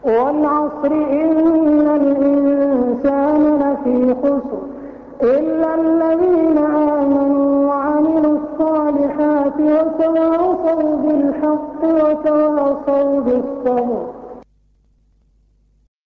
والعصر إن الإنسان لفي خسر إلا الذين آمنوا وعملوا الصالحات وتواصوا بالحق وتواصوا بالصبر.